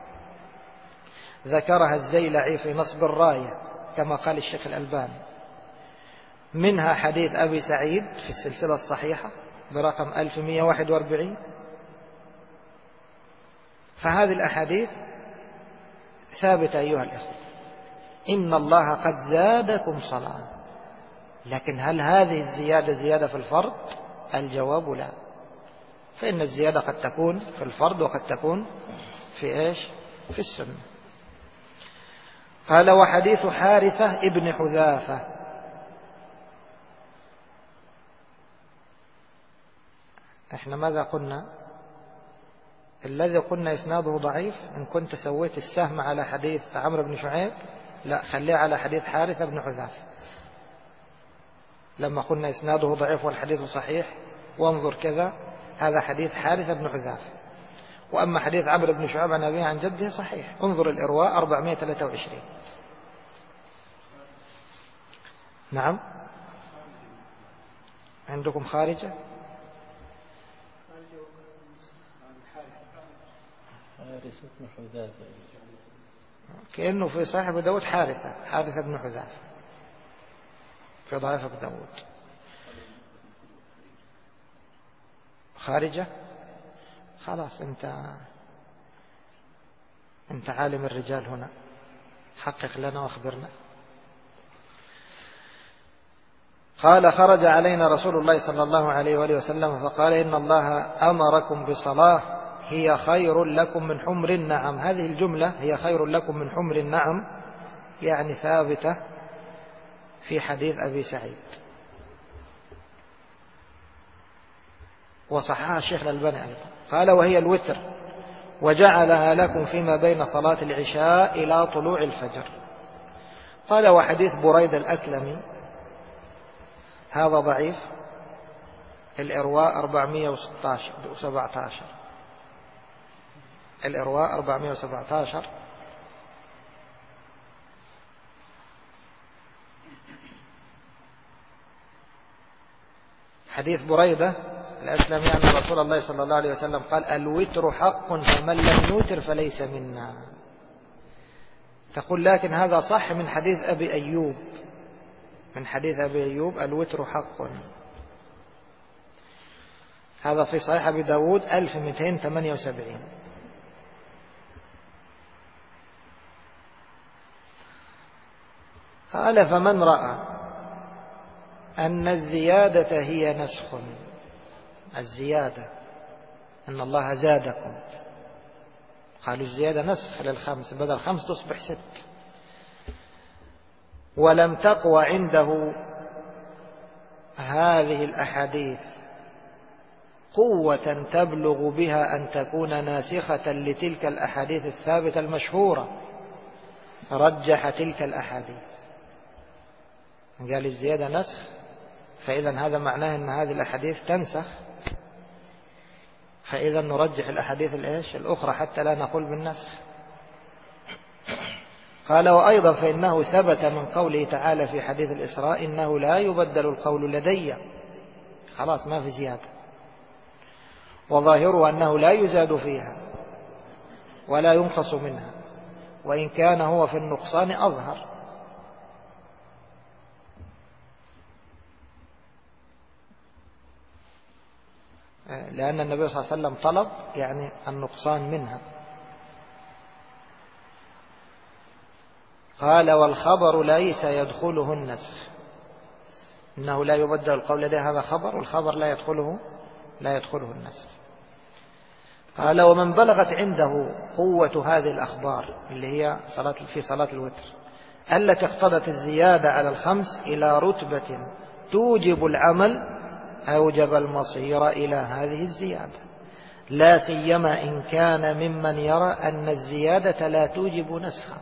ذكرها الزيلعي في نصب الراية كما قال الشيخ الألباني، منها حديث أبي سعيد في السلسلة الصحيحة برقم 1141. فهذه الأحاديث ثابتة أيها الإخوة. إن الله قد زادكم صلاة، لكن هل هذه الزيادة زيادة في الفرض؟ الجواب لا. فإن الزيادة قد تكون في الفرض وقد تكون في إيش؟ في السنة. قال وحديث حارثة ابن حذافة. احنا ماذا قلنا؟ الذي قلنا إسناده ضعيف إن كنت سويت السهم على حديث عمرو بن شعيب لا، خليه على حديث حارثة بن حذافة. لما قلنا إسناده ضعيف والحديث صحيح وانظر كذا، هذا حديث حارثة بن حذافة. وأما حديث عمرو بن شعيب عن أبيه عن جده صحيح. انظر الإرواء 423. نعم عندكم خارجة كأنه في صاحب داود حارثة بن حذافة في ضعيف أبو داود. خارجة خلاص أنت عالم الرجال هنا، حقق لنا واخبرنا. قال خرج علينا رسول الله صلى الله عليه وآله وسلم فقال إن الله أمركم بصلاة هي خير لكم من حمر النعم. هذه الجملة هي خير لكم من حمر النعم يعني ثابتة في حديث أبي سعيد، وصححها الشيخ الألباني أيضا. قال وهي الوتر وجعلها لكم فيما بين صلاة العشاء إلى طلوع الفجر. قال وحديث بريد الأسلمي هذا ضعيف. الإرواء 417 الإرواء 417. حديث بريدة الأسلم يعني رسول الله صلى الله عليه وسلم قال الوتر حق فمن لم يوتر فليس منا. تقول لكن هذا صح من حديث أبي أيوب، من حديث أبي أيوب الوتر حق، هذا في صحيح أبي داود 1278. قال فمن رأى أن الزيادة هي نسخ، الزيادة أن الله زادكم، قالوا الزيادة نسخ للخمس، بدل 5 تصبح 6، ولم تقوى عنده هذه الأحاديث قوة تبلغ بها أن تكون ناسخة لتلك الأحاديث الثابتة المشهورة، رجح تلك الأحاديث. قال الزيادة نسخ، فإذا هذا معناه أن هذه الأحاديث تنسخ، فإذا نرجح الأحاديث الأخرى حتى لا نقول بالنسخ. قال وأيضا فإنه ثبت من قوله تعالى في حديث الإسراء إنه لا يبدل القول لدي، خلاص ما في زيادة، وظاهره أنه لا يزاد فيها ولا ينقص منها، وإن كان هو في النقصان أظهر. لأن النبي صلى الله عليه وسلم طلب يعني النقصان منها. قال والخبر ليس يدخله النسخ، إنه لا يبدل القول لديه، هذا خبر، والخبر لا يدخله النسخ. قال ومن بلغت عنده قوة هذه الأخبار اللي هي في صلاة الوتر التي اقتضت الزيادة على 5 إلى رتبة توجب العمل، أوجب المصير إلى هذه الزيادة، لا سيما إن كان ممن يرى أن الزيادة لا توجب نسخا،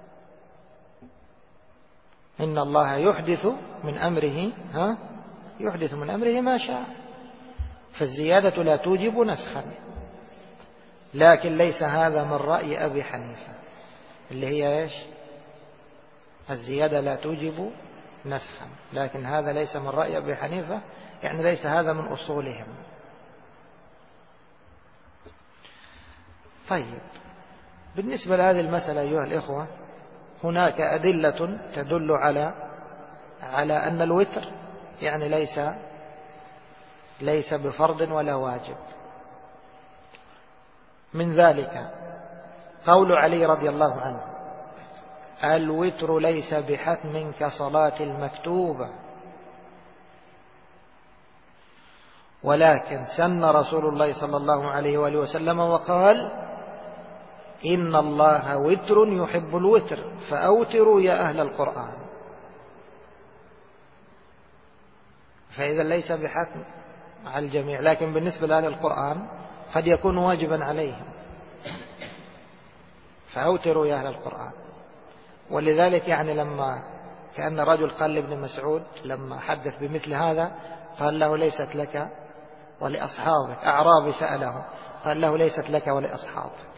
إن الله يحدث من أمره ما شاء، فالزيادة لا توجب نسخا. لكن ليس هذا من رأي أبي حنيفة اللي هي الزيادة لا توجب نسخا، لكن هذا ليس من رأي أبي حنيفة، يعني ليس هذا من أصولهم. طيب، بالنسبة لهذه المسألة أيها الإخوة هناك أدلة تدل على أن الوتر يعني ليس بفرض ولا واجب. من ذلك قول علي رضي الله عنه الوتر ليس بحتم كصلاة المكتوبة، ولكن سن رسول الله صلى الله عليه وآله وسلم وقال إن الله وتر يحب الوتر فأوتروا يا أهل القرآن. فإذا ليس بحتم على الجميع، لكن بالنسبة لأهل القرآن قد يكون واجبا عليهم، فأوتروا يا أهل القرآن. ولذلك يعني لما كأن رجل قال لابن مسعود لما حدث بمثل هذا قال له ليست لك ولأصحابك، أعرابي سأله قال له ليست لك ولأصحابك.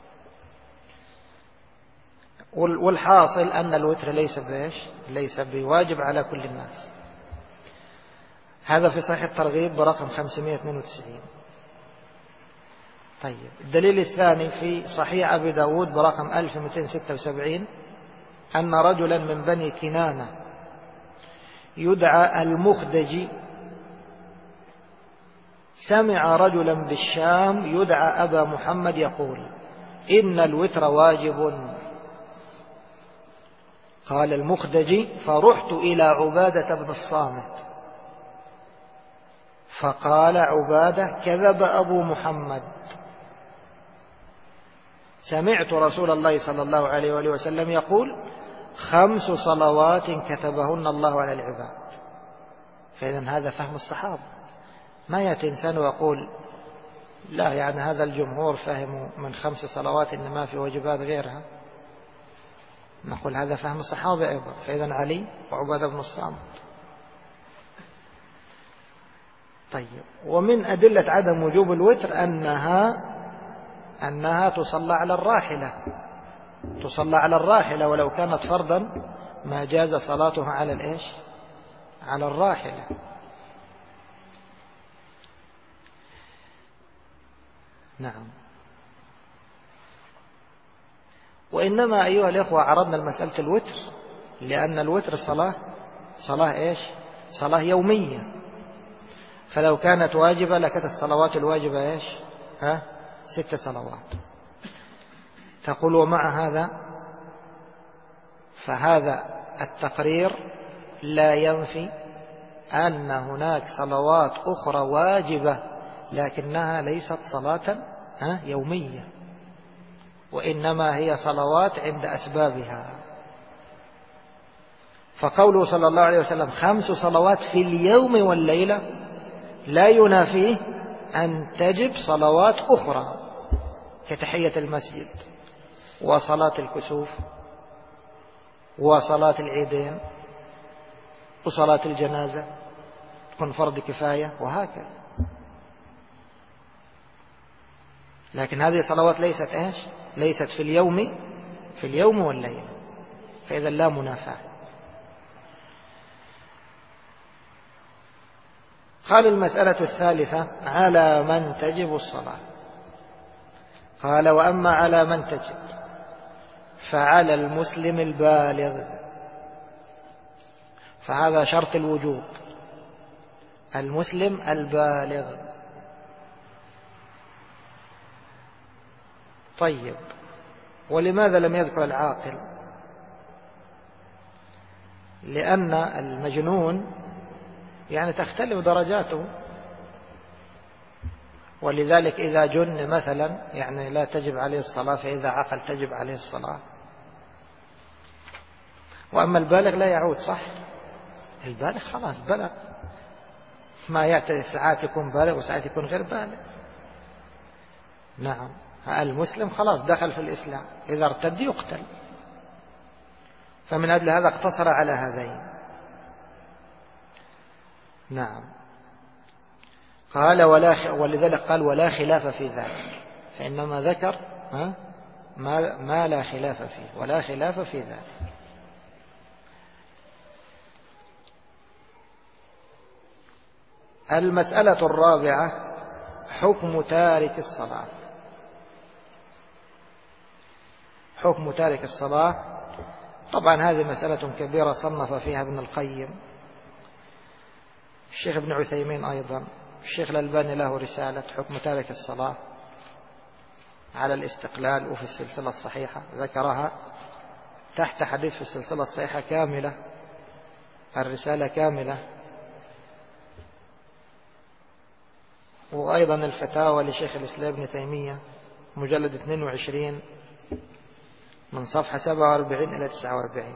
والحاصل أن الوتر ليس بواجب على كل الناس. هذا في صحيح الترغيب برقم 592. طيب، الدليل الثاني في صحيح أبي داود برقم 1276 أن رجلا من بني كنانة يدعى المخدجي سمع رجلا بالشام يدعى أبا محمد يقول إن الوتر واجب. قال المخدجي فرحت إلى عبادة بن الصامت فقال عبادة كذب أبو محمد، سمعت رسول الله صلى الله عليه وآله وسلم يقول 5 صلوات كتبهن الله على العباد. فإذا هذا فهم الصحابة، ما يأتي إنسان ويقول لا يعني هذا الجمهور فهموا من 5 صلوات إن ما في واجبات غيرها، نقول هذا فهم الصحابة أيضا. فإذا علي وعبادة بن الصامت. طيب، ومن أدلة عدم وجوب الوتر أنها تصلى على الراحلة، ولو كانت فرضا ما جاز صلاتها على الراحلة. نعم. وإنما أيها الإخوة عرضنا المسألة الوتر لأن الوتر صلاة إيش؟ صلاة يومية، فلو كانت واجبة لكانت الصلوات الواجبة إيش؟ 6 صلوات. تقول ومع هذا فهذا التقرير لا ينفي أن هناك صلوات أخرى واجبة لكنها ليست صلاة يومية، وإنما هي صلوات عند أسبابها. فقوله صلى الله عليه وسلم 5 صلوات في اليوم والليلة لا ينافيه أن تجب صلوات أخرى كتحية المسجد وصلاة الكسوف وصلاة العيدين وصلاة الجنازة تكون فرض كفاية وهكذا. لكن هذه صلوات ليست إيش؟ ليست في اليوم والليل، فإذا لا منافاة. قال المسألة الثالثة على من تجب الصلاة. قال وأما على من تجب فعلى المسلم البالغ، فهذا شرط الوجوب، المسلم البالغ. طيب، ولماذا لم يذكر العاقل؟ لأن المجنون يعني تختلف درجاته، ولذلك إذا جن مثلا يعني لا تجب عليه الصلاة، فإذا عقل تجب عليه الصلاة. وأما البالغ لا يعود، صح؟ البالغ خلاص بلغ، ما يأتي ساعات يكون بالغ وساعات يكون غير بالغ. نعم، المسلم خلاص دخل في الإسلام، إذا ارتد يقتل. فمن أجل هذا اقتصر على هذين. نعم. قال ولذلك قال ولا خلاف في ذلك، فإنما ذكر ما لا خلاف فيه، ولا خلاف في ذلك. المسألة الرابعة حكم تارك الصلاة. حكم تارك الصلاة، طبعا هذه مسألة كبيرة صنف فيها ابن القيم، الشيخ ابن عثيمين أيضا، الشيخ الألباني له رسالة حكم تارك الصلاة على الاستقلال، وفي السلسلة الصحيحة ذكرها تحت حديث في السلسلة الصحيحة كاملة، الرسالة كاملة. وأيضا الفتاوى لشيخ الإسلام ابن تيمية مجلد 22 من صفحة 47 إلى 49.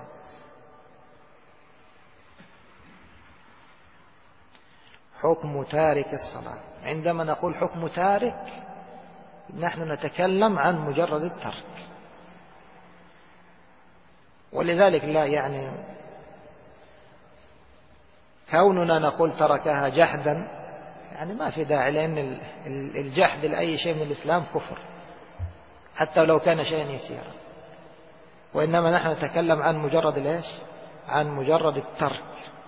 حكم تارك الصلاة. عندما نقول حكم تارك نحن نتكلم عن مجرد الترك، ولذلك لا يعني كوننا نقول تركها جحدا يعني ما في داعي، لأن الجحد لأي شيء من الإسلام كفر حتى لو كان شيئا يسيرا. وإنما نحن نتكلم عن مجرد الإيش؟ عن مجرد الترك،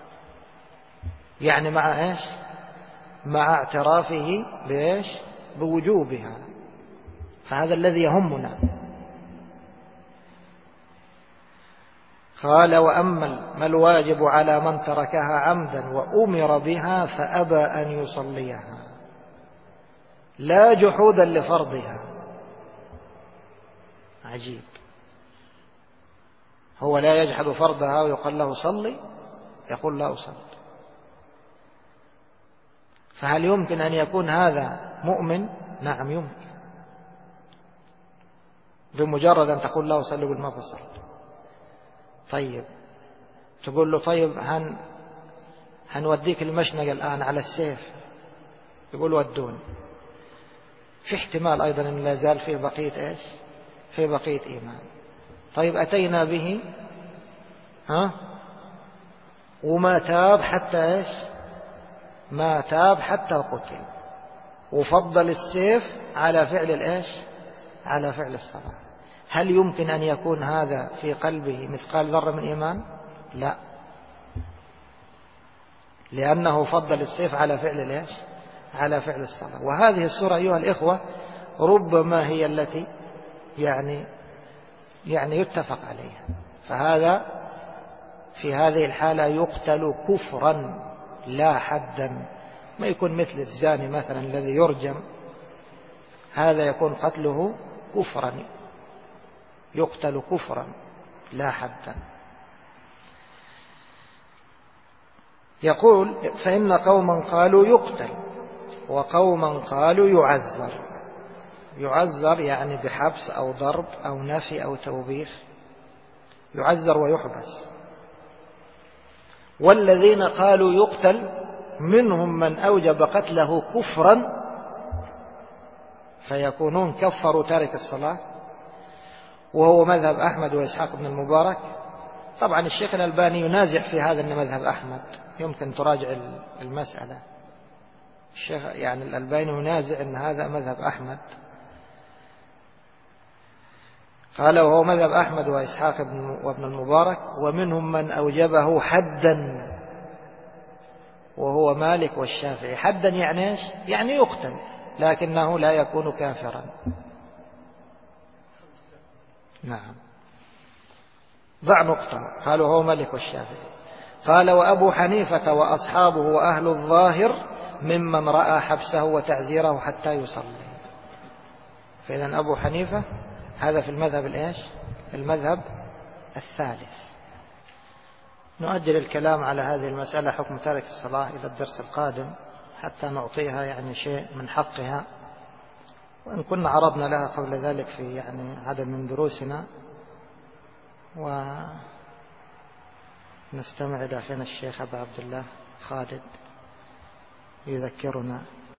يعني مع إيش؟ مع اعترافه بإيش؟ بوجوبها. فهذا الذي يهمنا. قال وأما ما الواجب على من تركها عمدا وأمر بها فأبى أن يصليها لا جحودا لفرضها. عجيب، هو لا يجحد فرضها ويقال له صلي، يقول لا أصلي. فهل يمكن أن يكون هذا مؤمن؟ نعم يمكن، بمجرد أن تقول لا أصلي بالما فصل. طيب تقول له طيب هنوديك المشنقة الآن على السيف، يقول ودون. في احتمال أيضا أن لا زال فيه بقية إيش؟ فيه بقية إيمان. طيب أتينا به وما تاب حتى إيش؟ ما تاب حتى قتل، وفضل السيف على فعل الإيش؟ على فعل الصلاة. هل يمكن أن يكون هذا في قلبه مثقال ذرة من إيمان؟ لا، لأنه فضل السيف على فعل الإيش؟ على فعل الصلاة. وهذه الصورة أيها الإخوة ربما هي التي يعني يتفق عليها، فهذا في هذه الحالة يقتل كفرا لا حدا. ما يكون مثل الزاني مثلا الذي يرجم، هذا يكون قتله كفرا، يقتل كفرا لا حدا. يقول فإن قوما قالوا يقتل وقوما قالوا يعذر. يعذر يعني بحبس أو ضرب أو نفي أو توبيخ، يعذر ويحبس. والذين قالوا يقتل منهم من أوجب قتله كفرا، فيكونون كفروا تارك الصلاة، وهو مذهب أحمد وإسحاق بن المبارك. طبعا الشيخ الألباني ينازع في هذا أن مذهب أحمد، يمكن تراجع المسألة. الشيخ يعني الألباني ينازع أن هذا مذهب أحمد، قال وهو مذهب أحمد وإسحاق وابن المبارك. ومنهم من أوجبه حدا، وهو مالك والشافعي. حدا يعني إيش؟ يعني يقتل لكنه لا يكون كافرا. نعم، ضع نقطة. قالوا هو مالك والشافعي. قال وأبو حنيفة وأصحابه وأهل الظاهر ممن رأى حبسه وتعزيره حتى يصلي. فإذا أبو حنيفة هذا في المذهب الإيش؟ المذهب الثالث. نؤجل الكلام على هذه المسألة حكم تارك الصلاة إلى الدرس القادم حتى نعطيها يعني شيء من حقها، وإن كنا عرضنا لها قبل ذلك في يعني عدد من دروسنا. ونستمع إلى أخينا الشيخ أبا عبد الله خالد يذكرنا